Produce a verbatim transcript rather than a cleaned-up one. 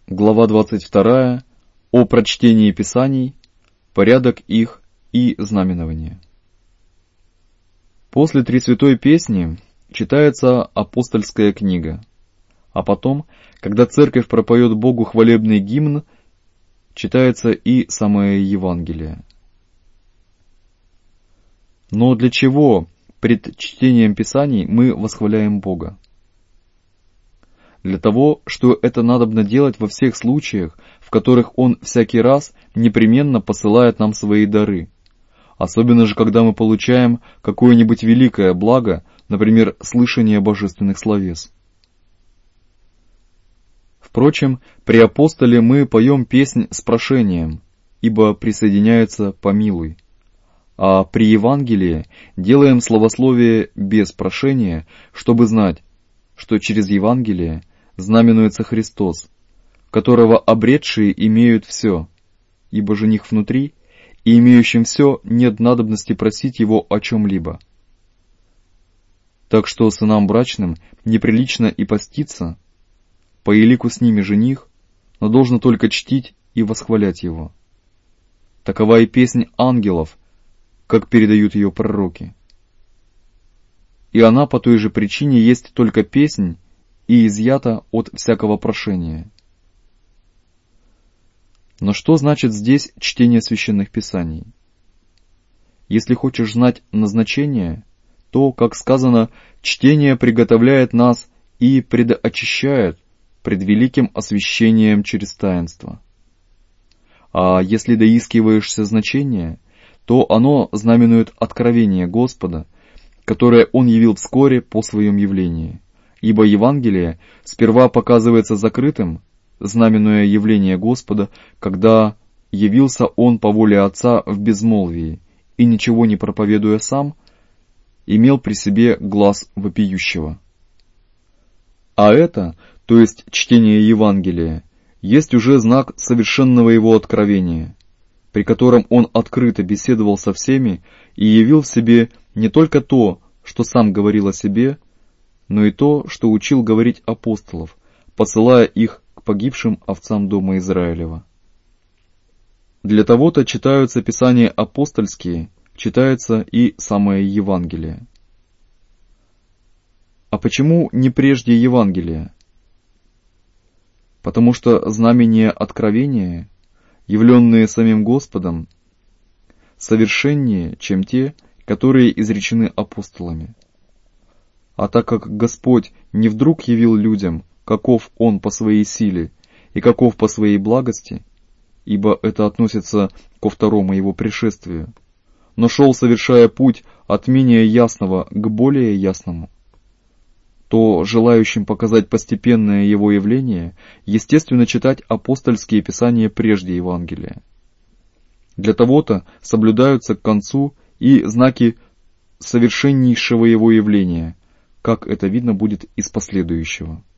Глава двадцать вторая. О прочтении Писаний, порядок их и знаменование. После Тресвятой Песни читается апостольская книга, а потом, когда церковь пропоет Богу хвалебный гимн, читается и самое Евангелие. Но для чего пред чтением Писаний мы восхваляем Бога? Для того, что это надобно делать во всех случаях, в которых Он всякий раз непременно посылает нам свои дары, особенно же, когда мы получаем какое-нибудь великое благо, например, слышание божественных словес. Впрочем, при апостоле мы поем песнь с прошением, ибо присоединяется «помилуй», а при Евангелии делаем словословие без прошения, чтобы знать, что через Евангелие знаменуется Христос, которого обретшие имеют все, ибо жених внутри, и имеющим все нет надобности просить его о чем-либо. Так что сынам брачным неприлично и поститься, по елику с ними жених, но должно только чтить и восхвалять его. Такова и песнь ангелов, как передают ее пророки. И она по той же причине есть только песнь и изъята от всякого прошения. Но что значит здесь чтение священных писаний? Если хочешь знать назначение, то, как сказано, чтение приготовляет нас и предочищает пред великим освящением через таинство. А если доискиваешься значения, то оно знаменует откровение Господа, которое Он явил вскоре по Своем явлении. Ибо Евангелие сперва показывается закрытым, знаменуя явление Господа, когда явился Он по воле Отца в безмолвии, и, ничего не проповедуя сам, имел при себе глас вопиющего. А это, то есть чтение Евангелия, есть уже знак совершенного Его откровения, при котором Он открыто беседовал со всеми и явил в себе не только то, что сам говорил о себе, но и то, что учил говорить апостолов, посылая их к погибшим овцам дома Израилева. Для того-то читаются Писания апостольские, читается и самое Евангелие. А почему не прежде Евангелия? Потому что знамения откровения, явленные самим Господом, совершеннее, чем те, которые изречены апостолами. А так как Господь не вдруг явил людям, каков Он по своей силе и каков по своей благости, ибо это относится ко второму Его пришествию, но шел, совершая путь от менее ясного к более ясному, то желающим показать постепенное Его явление, естественно читать апостольские писания прежде Евангелия. Для того-то соблюдаются к концу и знаки совершеннейшего Его явления, как это видно будет из последующего.